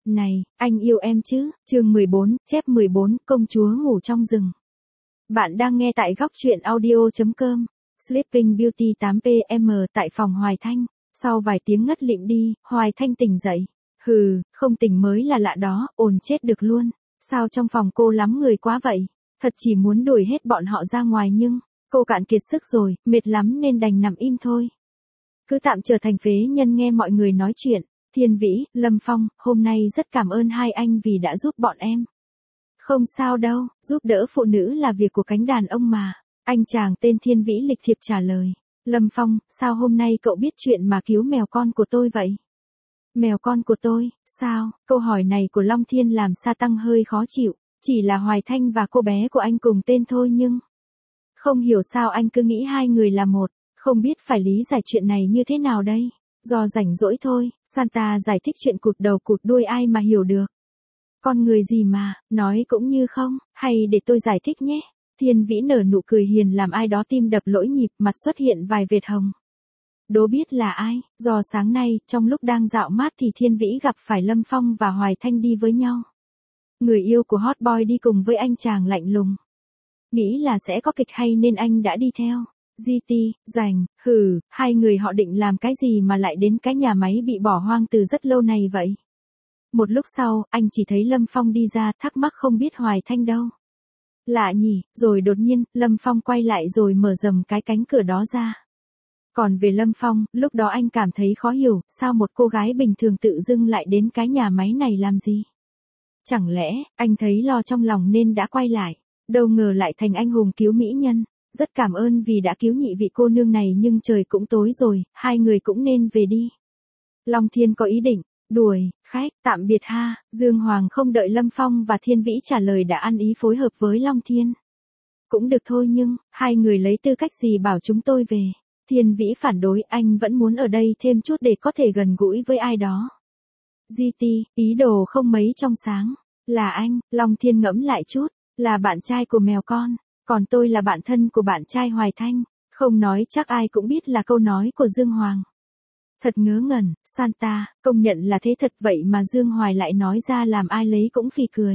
Này, anh yêu em chứ? Chương 14, chép 14, công chúa ngủ trong rừng. Bạn đang nghe tại góc truyện audio.com. Sleeping Beauty 8PM tại phòng Hoài Thanh. Sau vài tiếng ngất lịm đi, Hoài Thanh tỉnh dậy. Hừ, không tỉnh mới là lạ đó, ồn chết được luôn. Sao trong phòng cô lắm người quá vậy? Thật chỉ muốn đuổi hết bọn họ ra ngoài nhưng, cô cạn kiệt sức rồi, mệt lắm nên đành nằm im thôi. Cứ tạm trở thành phế nhân nghe mọi người nói chuyện. Thiên Vĩ, Lâm Phong, hôm nay rất cảm ơn hai anh vì đã giúp bọn em. Không sao đâu, giúp đỡ phụ nữ là việc của cánh đàn ông mà. Anh chàng tên Thiên Vĩ lịch thiệp trả lời. Lâm Phong, sao hôm nay cậu biết chuyện mà cứu mèo con của tôi vậy? Mèo con của tôi, sao? Câu hỏi này của Long Thiên làm Sa Tăng hơi khó chịu. Chỉ là Hoài Thanh và cô bé của anh cùng tên thôi nhưng... Không hiểu sao anh cứ nghĩ hai người là một, không biết phải lý giải chuyện này như thế nào đây. Do rảnh rỗi thôi, Santa giải thích chuyện cụt đầu cụt đuôi ai mà hiểu được. Con người gì mà, nói cũng như không, hay để tôi giải thích nhé. Thiên Vĩ nở nụ cười hiền làm ai đó tim đập lỗi nhịp, mặt xuất hiện vài vệt hồng. Đố biết là ai? Do sáng nay, trong lúc đang dạo mát thì Thiên Vĩ gặp phải Lâm Phong và Hoài Thanh đi với nhau. Người yêu của hot boy đi cùng với anh chàng lạnh lùng. Nghĩ là sẽ có kịch hay nên anh đã đi theo. GT, rảnh, hai người họ định làm cái gì mà lại đến cái nhà máy bị bỏ hoang từ rất lâu này vậy? Một lúc sau, anh chỉ thấy Lâm Phong đi ra, thắc mắc không biết Hoài Thanh đâu. Lạ nhỉ, rồi đột nhiên, Lâm Phong quay lại rồi mở dầm cái cánh cửa đó ra. Còn về Lâm Phong, lúc đó anh cảm thấy khó hiểu, sao một cô gái bình thường tự dưng lại đến cái nhà máy này làm gì? Chẳng lẽ, anh thấy lo trong lòng nên đã quay lại, đâu ngờ lại thành anh hùng cứu mỹ nhân. Rất cảm ơn vì đã cứu nhị vị cô nương này nhưng trời cũng tối rồi, hai người cũng nên về đi. Long Thiên có ý định, đuổi, khách, tạm biệt ha, Dương Hoàng không đợi Lâm Phong và Thiên Vĩ trả lời đã ăn ý phối hợp với Long Thiên. Cũng được thôi nhưng, hai người lấy tư cách gì bảo chúng tôi về. Thiên Vĩ phản đối anh vẫn muốn ở đây thêm chút để có thể gần gũi với ai đó. GT, ý đồ không mấy trong sáng. Là anh, Long Thiên ngẫm lại chút, là bạn trai của mèo con. Còn tôi là bạn thân của bạn trai Hoài Thanh, không nói chắc ai cũng biết là câu nói của Dương Hoàng. Thật ngớ ngẩn, Santa, công nhận là thế thật vậy mà Dương Hoài lại nói ra làm ai lấy cũng phì cười.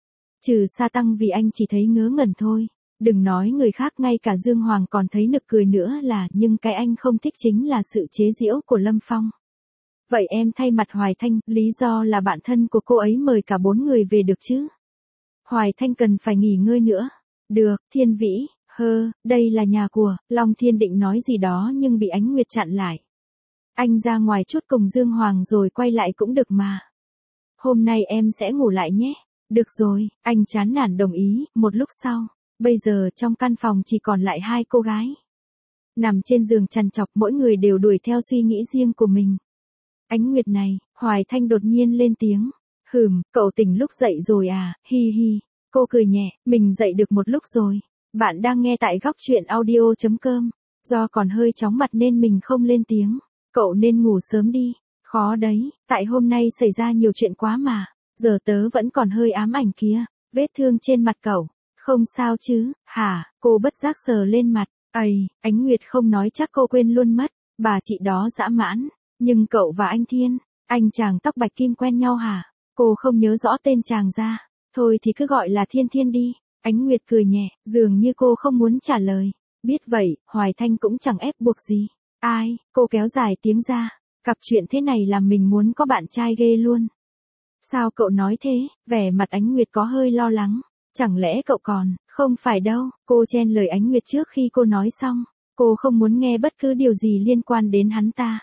Trừ Sa Tăng vì anh chỉ thấy ngớ ngẩn thôi, đừng nói người khác ngay cả Dương Hoàng còn thấy nực cười nữa là nhưng cái anh không thích chính là sự chế giễu của Lâm Phong. Vậy em thay mặt Hoài Thanh, lý do là bạn thân của cô ấy mời cả 4 người về được chứ? Hoài Thanh cần phải nghỉ ngơi nữa. Được, Thiên Vĩ, đây là nhà của, Long Thiên định nói gì đó nhưng bị Ánh Nguyệt chặn lại. Anh ra ngoài chút cùng Dương Hoàng rồi quay lại cũng được mà. Hôm nay em sẽ ngủ lại nhé. Được rồi, anh chán nản đồng ý, một lúc sau. Bây giờ trong căn phòng chỉ còn lại hai cô gái. Nằm trên giường trằn trọc mỗi người đều đuổi theo suy nghĩ riêng của mình. Ánh Nguyệt này, Hoài Thanh đột nhiên lên tiếng. Cậu tỉnh lúc dậy rồi à, hi hi. Cô cười nhẹ, mình dậy được một lúc rồi. Bạn đang nghe tại góc truyện audio.com. Do còn hơi chóng mặt nên mình không lên tiếng. Cậu nên ngủ sớm đi. Khó đấy, tại hôm nay xảy ra nhiều chuyện quá mà. Giờ tớ vẫn còn hơi ám ảnh kia. Vết thương trên mặt cậu. Không sao chứ, hả? Cô bất giác sờ lên mặt. Ánh Nguyệt không nói chắc cô quên luôn mất. Bà chị đó dã mãn. Nhưng cậu và anh Thiên, anh chàng tóc bạch kim quen nhau hả? Cô không nhớ rõ tên chàng ra. Thôi thì cứ gọi là Thiên Thiên đi. Ánh Nguyệt cười nhẹ, dường như cô không muốn trả lời. Biết vậy, Hoài Thanh cũng chẳng ép buộc gì. Ai, cô kéo dài tiếng ra. Cặp chuyện thế này làm mình muốn có bạn trai ghê luôn. Sao cậu nói thế? Vẻ mặt Ánh Nguyệt có hơi lo lắng. Chẳng lẽ cậu còn, không phải đâu. Cô chen lời Ánh Nguyệt trước khi cô nói xong. Cô không muốn nghe bất cứ điều gì liên quan đến hắn ta.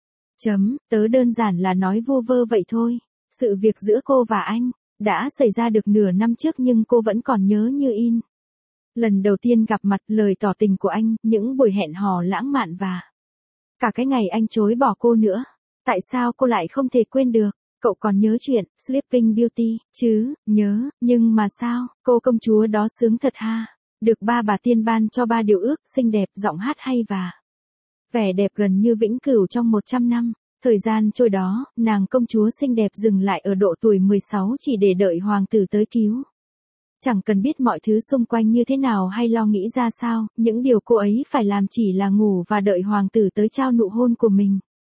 Tớ đơn giản là nói vu vơ vậy thôi. Sự việc giữa cô và anh đã xảy ra được nửa năm trước nhưng cô vẫn còn nhớ như in. Lần đầu tiên gặp mặt, lời tỏ tình của anh, những buổi hẹn hò lãng mạn và cả cái ngày anh chối bỏ cô nữa. Tại sao cô lại không thể quên được? Cậu còn nhớ chuyện Sleeping Beauty chứ? Nhớ, nhưng mà sao? Cô công chúa đó sướng thật ha. Được ba bà tiên ban cho 3 điều ước, xinh đẹp, giọng hát hay và vẻ đẹp gần như vĩnh cửu trong 100 năm. Thời gian trôi đó, nàng công chúa xinh đẹp dừng lại ở độ tuổi 16 chỉ để đợi hoàng tử tới cứu. Chẳng cần biết mọi thứ xung quanh như thế nào hay lo nghĩ ra sao, những điều cô ấy phải làm chỉ là ngủ và đợi hoàng tử tới trao nụ hôn của mình.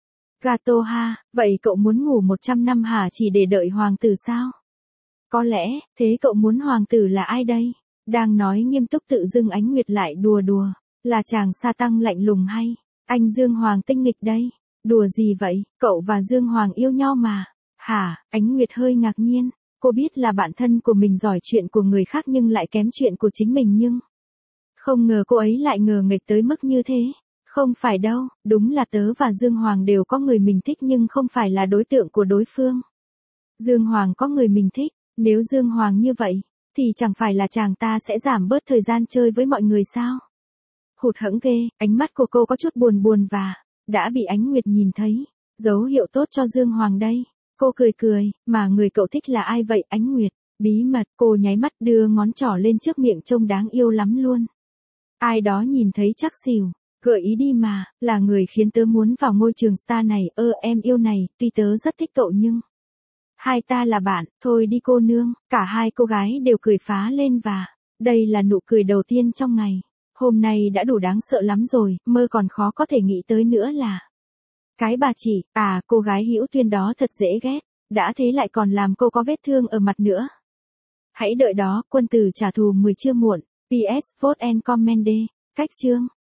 Gato ha, vậy cậu muốn ngủ 100 năm hả, chỉ để đợi hoàng tử sao? Có lẽ, thế cậu muốn hoàng tử là ai đây? Đang nói nghiêm túc tự dưng Ánh Nguyệt lại đùa đùa. Là chàng sa tăng lạnh lùng hay? Anh Dương Hoàng tinh nghịch đây. Đùa gì vậy, cậu và Dương Hoàng yêu nhau mà. Hả, Ánh Nguyệt hơi ngạc nhiên. Cô biết là bạn thân của mình giỏi chuyện của người khác nhưng lại kém chuyện của chính mình, nhưng không ngờ cô ấy lại ngờ nghệch tới mức như thế. Không phải đâu, đúng là tớ và Dương Hoàng đều có người mình thích nhưng không phải là đối tượng của đối phương. Dương Hoàng có người mình thích, nếu Dương Hoàng như vậy, thì chẳng phải là chàng ta sẽ giảm bớt thời gian chơi với mọi người sao? Hụt hẫng ghê, ánh mắt của cô có chút buồn buồn và đã bị Ánh Nguyệt nhìn thấy. Dấu hiệu tốt cho Dương Hoàng đây. Cô cười cười, mà người cậu thích là ai vậy Ánh Nguyệt? Bí mật, cô nháy mắt đưa ngón trỏ lên trước miệng trông đáng yêu lắm luôn. Ai đó nhìn thấy chắc xỉu. Gợi ý đi mà, là người khiến tớ muốn vào ngôi trường star này. Em yêu này, tuy tớ rất thích cậu nhưng hai ta là bạn, thôi đi cô nương. Cả hai cô gái đều cười phá lên và đây là nụ cười đầu tiên trong ngày. Hôm nay đã đủ đáng sợ lắm rồi, mơ còn khó có thể nghĩ tới nữa là cái bà chị, cô gái Hữu Tuyên đó thật dễ ghét, đã thế lại còn làm cô có vết thương ở mặt nữa. Hãy đợi đó, quân tử trả thù 10 chưa muộn. PS vote and comment D. Cách chương